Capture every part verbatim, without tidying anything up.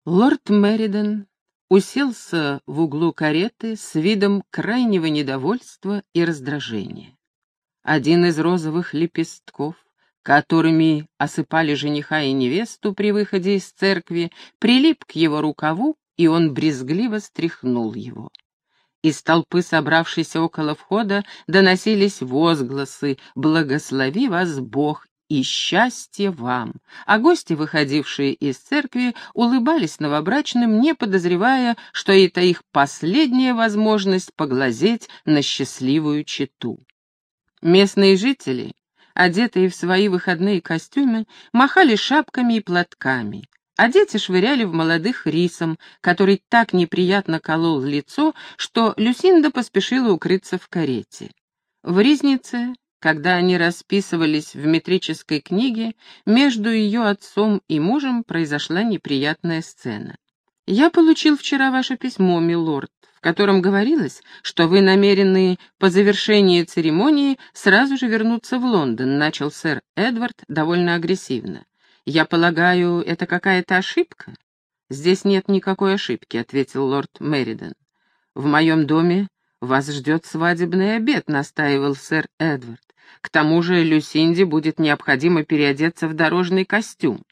Лорд Мериден уселся в углу кареты с видом крайнего недовольства и раздражения. Один из розовых лепестков, которыми осыпали жениха и невесту при выходе из церкви, прилип к его рукаву, и он брезгливо стряхнул его. Из толпы, собравшейся около входа, доносились возгласы «Благослови вас Бог» и «Счастье вам», а гости, выходившие из церкви, улыбались новобрачным, не подозревая, что это их последняя возможность поглазеть на счастливую чету. Местные жители, одетые в свои выходные костюмы, махали шапками и платками, а дети швыряли в молодых рисом, который так неприятно колол лицо, что Люсинда поспешила укрыться в карете. В ризнице, когда они расписывались в метрической книге, между ее отцом и мужем произошла неприятная сцена. «Я получил вчера ваше письмо, милорд, в котором говорилось, что вы намерены по завершении церемонии сразу же вернуться в Лондон», — начал сэр Эдвард довольно агрессивно. «Я полагаю, это какая-то ошибка?» «Здесь нет никакой ошибки», — ответил лорд Мериден. «В моем доме вас ждет свадебный обед», — настаивал сэр Эдвард. «К тому же Люсинде будет необходимо переодеться в дорожный костюм.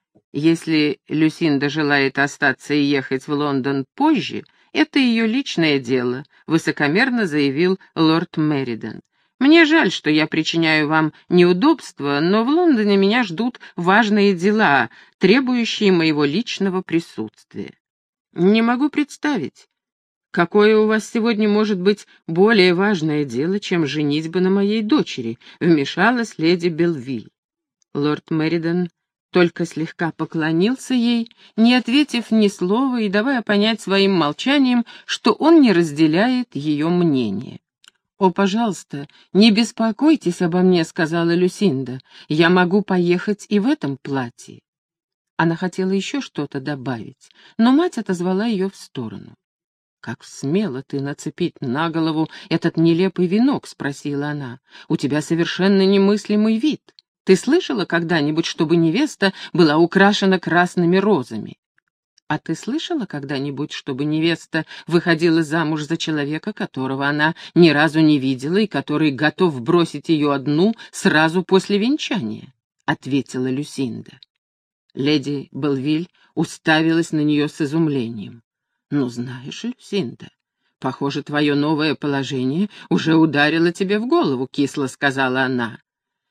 Если Люсинда желает остаться и ехать в Лондон позже, это ее личное дело», — высокомерно заявил лорд Мериден. «Мне жаль, что я причиняю вам неудобства, но в Лондоне меня ждут важные дела, требующие моего личного присутствия. Не могу представить, какое у вас сегодня может быть более важное дело, чем женитьба на моей дочери», — вмешалась леди Белвиль. Лорд Мериден только слегка поклонился ей, не ответив ни слова и давая понять своим молчанием, что он не разделяет ее мнение. «О, пожалуйста, не беспокойтесь обо мне», — сказала Люсинда. «Я могу поехать и в этом платье». Она хотела еще что-то добавить, но мать отозвала ее в сторону. «Как смело ты нацепить на голову этот нелепый венок?» — спросила она. «У тебя совершенно немыслимый вид. Ты слышала когда-нибудь, чтобы невеста была украшена красными розами? А ты слышала когда-нибудь, чтобы невеста выходила замуж за человека, которого она ни разу не видела и который готов бросить ее одну сразу после венчания?» — ответила Люсинда. Леди Белвиль уставилась на нее с изумлением. «Ну, знаешь, Люсинда, похоже, твое новое положение уже ударило тебе в голову», — кисло сказала она.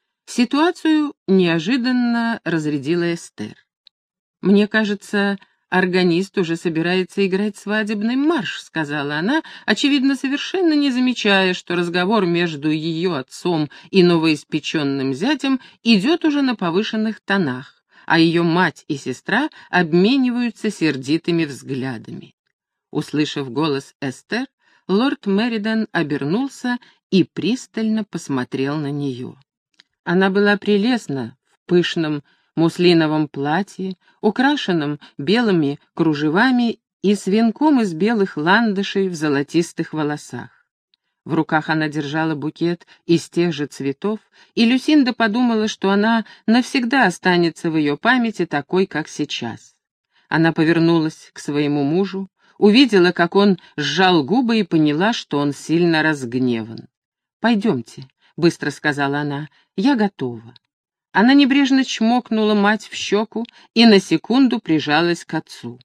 Ситуацию неожиданно разрядила Эстер. «Мне кажется, органист уже собирается играть свадебный марш», — сказала она, очевидно, совершенно не замечая, что разговор между ее отцом и новоиспеченным зятем идет уже на повышенных тонах, а ее мать и сестра обмениваются сердитыми взглядами. Услышав голос Эстер, лорд Мериден обернулся и пристально посмотрел на нее. Она была прелестна в пышном муслиновом платье, украшенном белыми кружевами и с венком из белых ландышей в золотистых волосах. В руках она держала букет из тех же цветов, и Люсинда подумала, что она навсегда останется в ее памяти такой, как сейчас. Она повернулась к своему мужу, увидела, как он сжал губы, и поняла, что он сильно разгневан. «Пойдемте», — быстро сказала она, — «я готова». Она небрежно чмокнула мать в щеку и на секунду прижалась к отцу.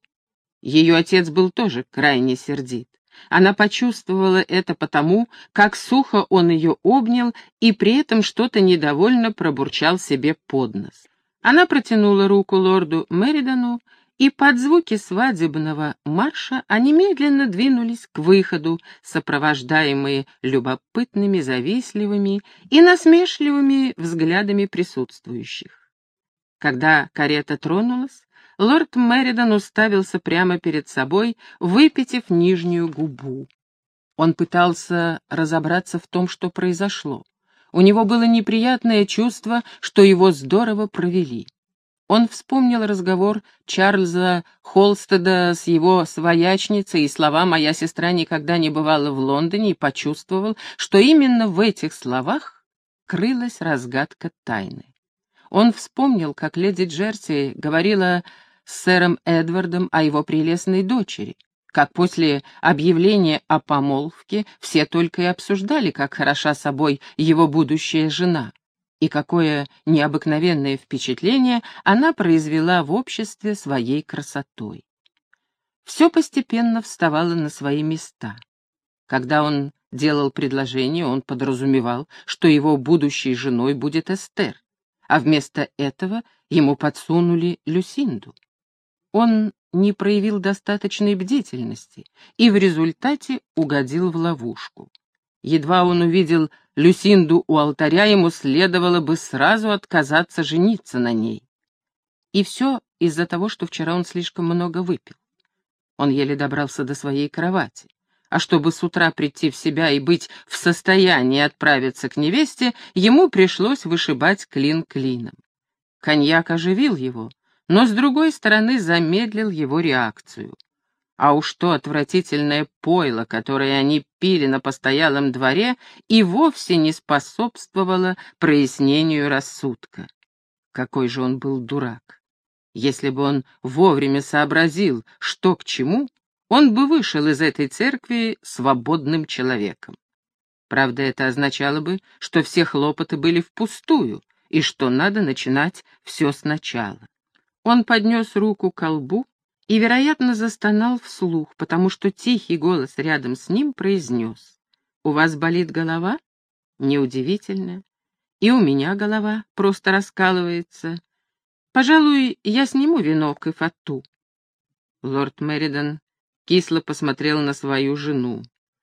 Ее отец был тоже крайне сердит. Она почувствовала это потому, как сухо он ее обнял и при этом что-то недовольно пробурчал себе под нос. Она протянула руку лорду Меридену, и под звуки свадебного марша они медленно двинулись к выходу, сопровождаемые любопытными, завистливыми и насмешливыми взглядами присутствующих. Когда карета тронулась, лорд Мериден уставился прямо перед собой, выпятив нижнюю губу. Он пытался разобраться в том, что произошло. У него было неприятное чувство, что его здорово провели. Он вспомнил разговор Чарльза Холстеда с его своячницей и слова «моя сестра никогда не бывала в Лондоне» и почувствовал, что именно в этих словах крылась разгадка тайны. Он вспомнил, как леди Джерси говорила с сэром Эдвардом о его прелестной дочери, как после объявления о помолвке все только и обсуждали, как хороша собой его будущая жена, и какое необыкновенное впечатление она произвела в обществе своей красотой. Все постепенно вставало на свои места. Когда он делал предложение, он подразумевал, что его будущей женой будет Эстер, а вместо этого ему подсунули Люсинду. Он не проявил достаточной бдительности и в результате угодил в ловушку. Едва он увидел Люсинду у алтаря, ему следовало бы сразу отказаться жениться на ней. И все из-за того, что вчера он слишком много выпил. Он еле добрался до своей кровати, а чтобы с утра прийти в себя и быть в состоянии отправиться к невесте, ему пришлось вышибать клин клином. Коньяк оживил его, но, с другой стороны, замедлил его реакцию. А уж то отвратительное пойло, которое они пили на постоялом дворе, и вовсе не способствовало прояснению рассудка. Какой же он был дурак! Если бы он вовремя сообразил, что к чему, он бы вышел из этой церкви свободным человеком. Правда, это означало бы, что все хлопоты были впустую, и что надо начинать все сначала. Он поднес руку к колбу и, вероятно, застонал вслух, потому что тихий голос рядом с ним произнес: «У вас болит голова? Неудивительно. И у меня голова просто раскалывается. Пожалуй, я сниму венок и фату». Лорд Меридан кисло посмотрел на свою жену.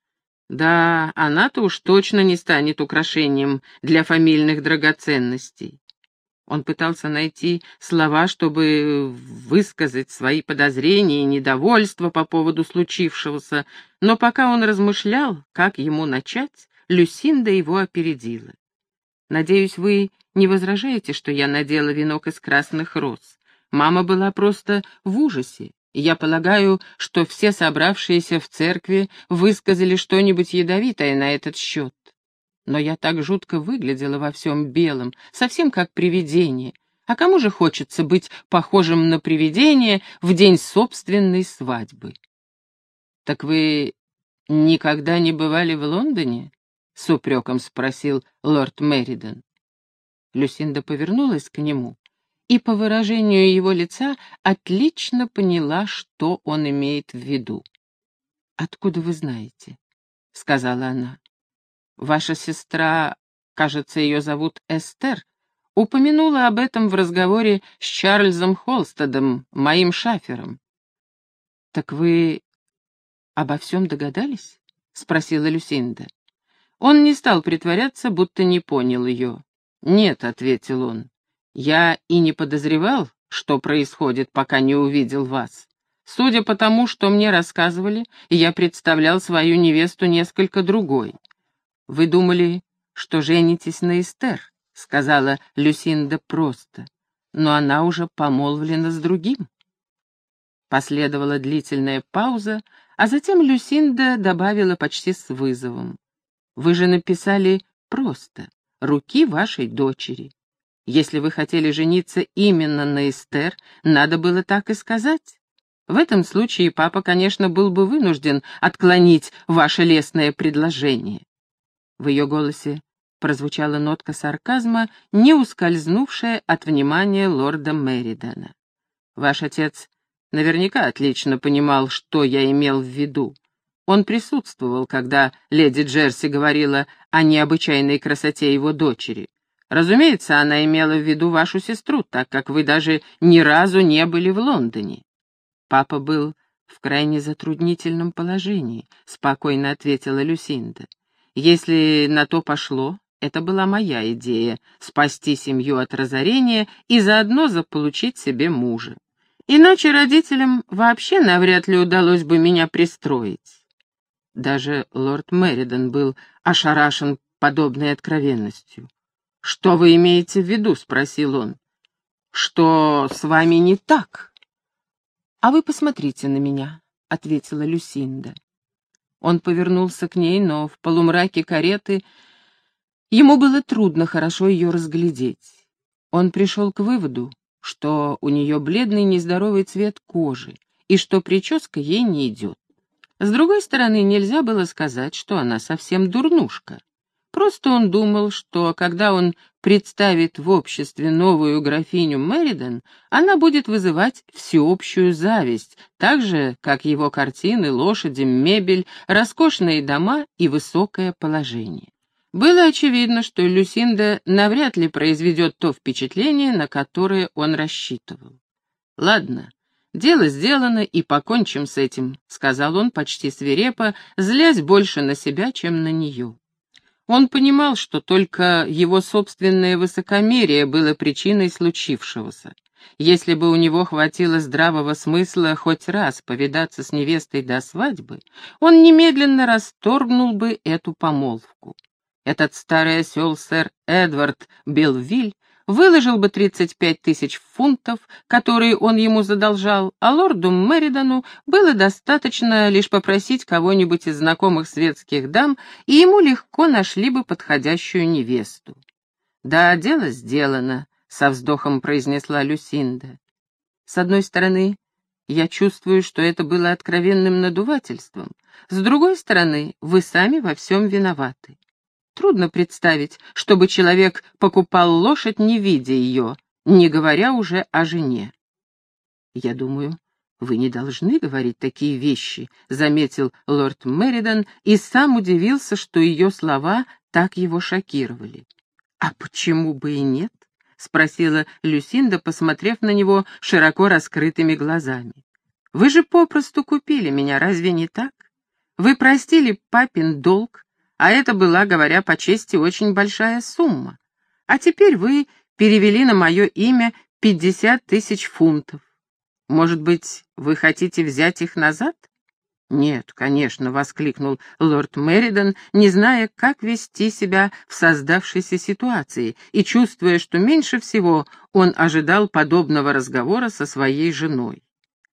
Да, она-то уж точно не станет украшением для фамильных драгоценностей. Он пытался найти слова, чтобы высказать свои подозрения и недовольство по поводу случившегося, но пока он размышлял, как ему начать, Люсинда его опередила. «Надеюсь, вы не возражаете, что я надела венок из красных роз? Мама была просто в ужасе. Я полагаю, что все собравшиеся в церкви высказали что-нибудь ядовитое на этот счет. Но я так жутко выглядела во всем белом, совсем как привидение. А кому же хочется быть похожим на привидение в день собственной свадьбы?» «Так вы никогда не бывали в Лондоне?» — с упреком спросил лорд Меридан. Люсинда повернулась к нему и по выражению его лица отлично поняла, что он имеет в виду. «Откуда вы знаете?» — сказала она. «Ваша сестра, кажется, ее зовут Эстер, упомянула об этом в разговоре с Чарльзом Холстедом, моим шафером». «Так вы обо всем догадались?» — спросила Люсинда. Он не стал притворяться, будто не понял ее. «Нет», — ответил он, — «я и не подозревал, что происходит, пока не увидел вас. Судя по тому, что мне рассказывали, я представлял свою невесту несколько другой». «Вы думали, что женитесь на Эстер», — сказала Люсинда просто, — «но она уже помолвлена с другим». Последовала длительная пауза, а затем Люсинда добавила почти с вызовом: «Вы же написали просто «руки вашей дочери». Если вы хотели жениться именно на Эстер, надо было так и сказать. В этом случае папа, конечно, был бы вынужден отклонить ваше лестное предложение». В ее голосе прозвучала нотка сарказма, не ускользнувшая от внимания лорда Меридана. «Ваш отец наверняка отлично понимал, что я имел в виду. Он присутствовал, когда леди Джерси говорила о необычайной красоте его дочери. Разумеется, она имела в виду вашу сестру, так как вы даже ни разу не были в Лондоне». «Папа был в крайне затруднительном положении», — спокойно ответила Люсинда. «Если на то пошло, это была моя идея — спасти семью от разорения и заодно заполучить себе мужа. Иначе родителям вообще навряд ли удалось бы меня пристроить». Даже лорд Меридан был ошарашен подобной откровенностью. «Что вы имеете в виду?» — спросил он. «Что с вами не так?» «А вы посмотрите на меня», — ответила Люсинда. Он повернулся к ней, но в полумраке кареты ему было трудно хорошо ее разглядеть. Он пришел к выводу, что у нее бледный нездоровый цвет кожи и что прическа ей не идет. С другой стороны, нельзя было сказать, что она совсем дурнушка. Просто он думал, что когда он представит в обществе новую графиню Мериден, она будет вызывать всеобщую зависть, так же, как его картины, лошади, мебель, роскошные дома и высокое положение. Было очевидно, что Люсинда навряд ли произведет то впечатление, на которое он рассчитывал. «Ладно, дело сделано, и покончим с этим», — сказал он почти свирепо, злясь больше на себя, чем на нее. Он понимал, что только его собственное высокомерие было причиной случившегося. Если бы у него хватило здравого смысла хоть раз повидаться с невестой до свадьбы, он немедленно расторгнул бы эту помолвку. Этот старый осел сэр Эдвард Белвиль выложил бы тридцать пять тысяч фунтов, которые он ему задолжал, а лорду Меридану было достаточно лишь попросить кого-нибудь из знакомых светских дам, и ему легко нашли бы подходящую невесту. «Да, дело сделано», — со вздохом произнесла Люсинда. «С одной стороны, я чувствую, что это было откровенным надувательством, с другой стороны, вы сами во всем виноваты. Трудно представить, чтобы человек покупал лошадь, не видя ее, не говоря уже о жене». «Я думаю, вы не должны говорить такие вещи», — заметил лорд Меридан и сам удивился, что ее слова так его шокировали. «А почему бы и нет?» — спросила Люсинда, посмотрев на него широко раскрытыми глазами. «Вы же попросту купили меня, разве не так? Вы простили папин долг, а это была, говоря по чести, очень большая сумма. А теперь вы перевели на мое имя пятьдесят тысяч фунтов. Может быть, вы хотите взять их назад?» «Нет, конечно», — воскликнул лорд Меридан, не зная, как вести себя в создавшейся ситуации, и чувствуя, что меньше всего он ожидал подобного разговора со своей женой.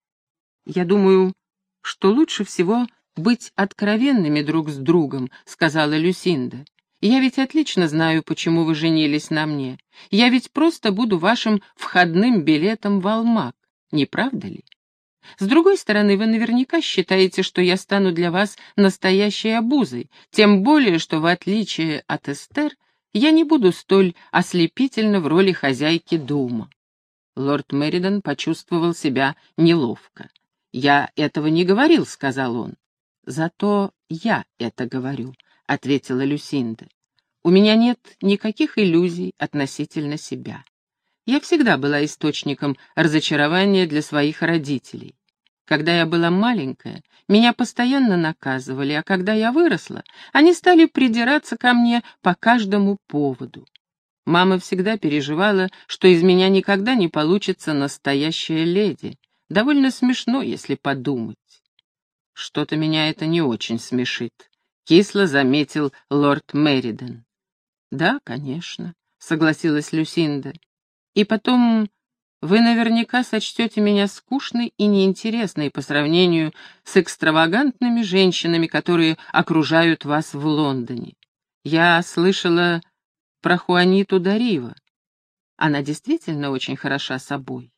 «Я думаю, что лучше всего быть откровенными друг с другом», — сказала Люсинда. «Я ведь отлично знаю, почему вы женились на мне. Я ведь просто буду вашим входным билетом в Алмак, не правда ли? С другой стороны, вы наверняка считаете, что я стану для вас настоящей обузой, тем более, что, в отличие от Эстер, я не буду столь ослепительна в роли хозяйки дома». Лорд Меридан почувствовал себя неловко. «Я этого не говорил», — сказал он. «Зато я это говорю», — ответила Люсинда. «У меня нет никаких иллюзий относительно себя. Я всегда была источником разочарования для своих родителей. Когда я была маленькая, меня постоянно наказывали, а когда я выросла, они стали придираться ко мне по каждому поводу. Мама всегда переживала, что из меня никогда не получится настоящая леди. Довольно смешно, если подумать». «Что-то меня это не очень смешит», — кисло заметил лорд Меридан. «Да, конечно», — согласилась Люсинда. «И потом, вы наверняка сочтете меня скучной и неинтересной по сравнению с экстравагантными женщинами, которые окружают вас в Лондоне. Я слышала про Хуаниту Дарива. Она действительно очень хороша собой».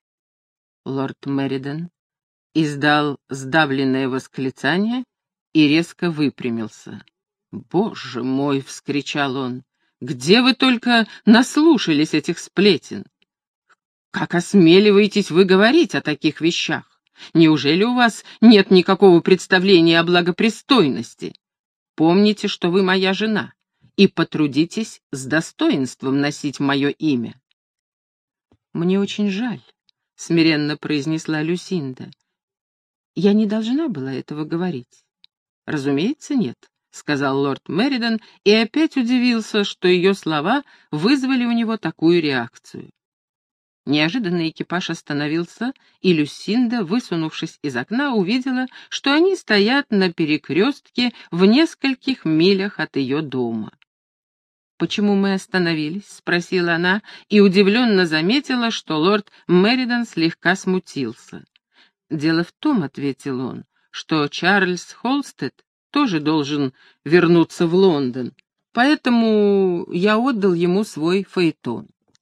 Лорд Меридан издал сдавленное восклицание и резко выпрямился. «Боже мой!» — вскричал он. «Где вы только наслушались этих сплетен? Как осмеливаетесь вы говорить о таких вещах? Неужели у вас нет никакого представления о благопристойности? Помните, что вы моя жена, и потрудитесь с достоинством носить мое имя». «Мне очень жаль», — смиренно произнесла Люсинда. «Я не должна была этого говорить». «Разумеется, нет», — сказал лорд Меридан и опять удивился, что ее слова вызвали у него такую реакцию. Неожиданно экипаж остановился, и Люсинда, высунувшись из окна, увидела, что они стоят на перекрестке в нескольких милях от ее дома. «Почему мы остановились?» — спросила она, и удивленно заметила, что лорд Меридан слегка смутился. «Дело в том, — ответил он, — что Чарльз Холстед тоже должен вернуться в Лондон, поэтому я отдал ему свой фаэтон.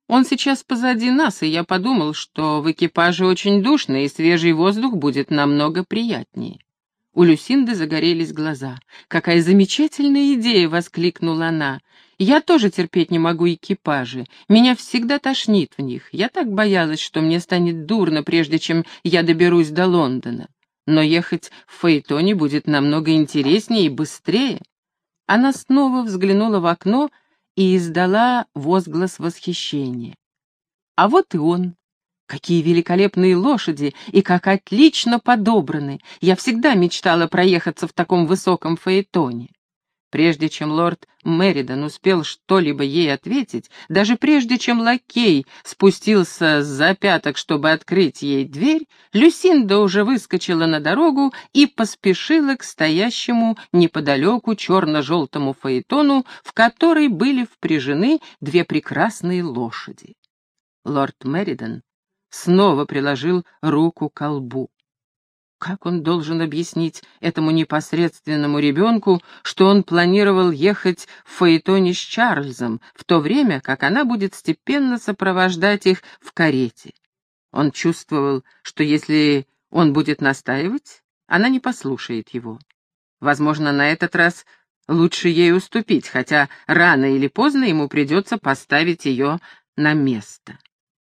Он сейчас позади нас, и я подумал, что в экипаже очень душно, и свежий воздух будет намного приятнее». У Люсинды загорелись глаза. «Какая замечательная идея!» — воскликнула она. «Я тоже терпеть не могу экипажи. Меня всегда тошнит в них. Я так боялась, что мне станет дурно, прежде чем я доберусь до Лондона. Но ехать в фаэтоне будет намного интереснее и быстрее». Она снова взглянула в окно и издала возглас восхищения. «А вот и он. Какие великолепные лошади и как отлично подобраны! Я всегда мечтала проехаться в таком высоком фаэтоне». Прежде чем лорд Меридан успел что-либо ей ответить, даже прежде чем лакей спустился с-за пяток, чтобы открыть ей дверь, Люсинда уже выскочила на дорогу и поспешила к стоящему неподалеку черно-желтому фаэтону, в который были впряжены две прекрасные лошади. Лорд Меридан снова приложил руку к колбу. Как он должен объяснить этому непосредственному ребенку, что он планировал ехать в фаэтоне с Чарльзом, в то время как она будет степенно сопровождать их в карете? Он чувствовал, что если он будет настаивать, она не послушает его. Возможно, на этот раз лучше ей уступить, хотя рано или поздно ему придется поставить ее на место.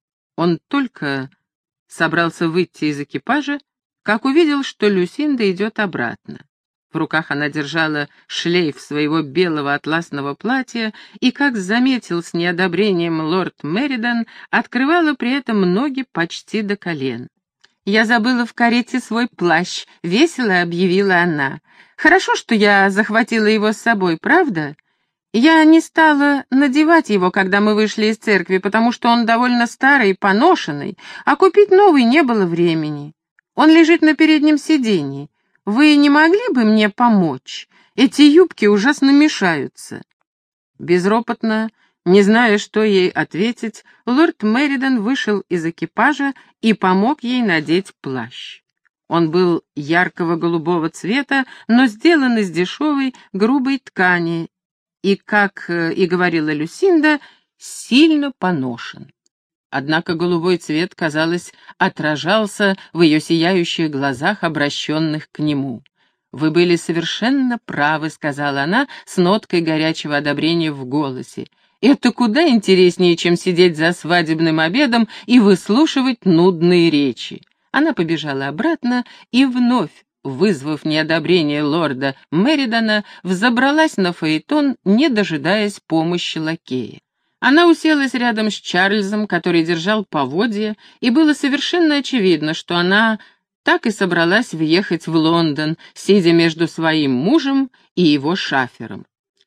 Он только собрался выйти из экипажа, как увидел, что Люсинда идет обратно. В руках она держала шлейф своего белого атласного платья и, как заметил с неодобрением лорд Меридан, открывала при этом ноги почти до колен. «Я забыла в карете свой плащ», — весело объявила она. «Хорошо, что я захватила его с собой, правда? Я не стала надевать его, когда мы вышли из церкви, потому что он довольно старый и поношенный, а купить новый не было времени. Он лежит на переднем сиденье. Вы не могли бы мне помочь? Эти юбки ужасно мешаются». Безропотно, не зная, что ей ответить, лорд Меридан вышел из экипажа и помог ей надеть плащ. Он был яркого голубого цвета, но сделан из дешевой грубой ткани и, как и говорила Люсинда, сильно поношен. Однако голубой цвет, казалось, отражался в ее сияющих глазах, обращенных к нему. «Вы были совершенно правы», — сказала она с ноткой горячего одобрения в голосе. «Это куда интереснее, чем сидеть за свадебным обедом и выслушивать нудные речи». Она побежала обратно и вновь, вызвав неодобрение лорда Меридана, взобралась на фаэтон, не дожидаясь помощи лакея. Она уселась рядом с Чарльзом, который держал поводья, и было совершенно очевидно, что она так и собралась въехать в Лондон, сидя между своим мужем и его шафером.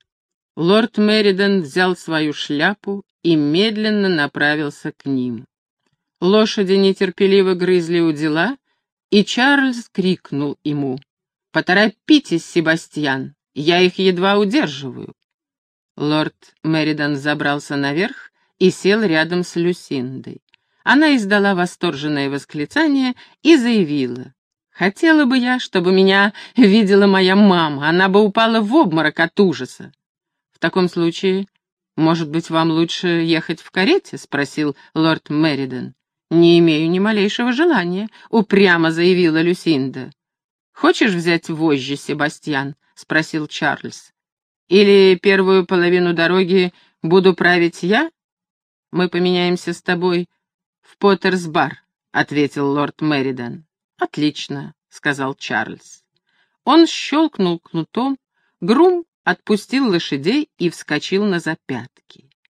Лорд Меридан взял свою шляпу и медленно направился к ним. Лошади нетерпеливо грызли удила, и Чарльз крикнул ему: «Поторопитесь, Себастьян, я их едва удерживаю». Лорд Меридан забрался наверх и сел рядом с Люсиндой. Она издала восторженное восклицание и заявила: «Хотела бы я, чтобы меня видела моя мама, она бы упала в обморок от ужаса». «В таком случае, может быть, вам лучше ехать в карете?» — спросил лорд Меридан. «Не имею ни малейшего желания», — упрямо заявила Люсинда. «Хочешь взять вожжи, Себастьян?» — спросил Чарльз. «Или первую половину дороги буду править я? Мы поменяемся с тобой в Поттерс-бар», — ответил лорд Меридан. «Отлично», — сказал Чарльз. Он щелкнул кнутом, грум отпустил лошадей и вскочил на запятки.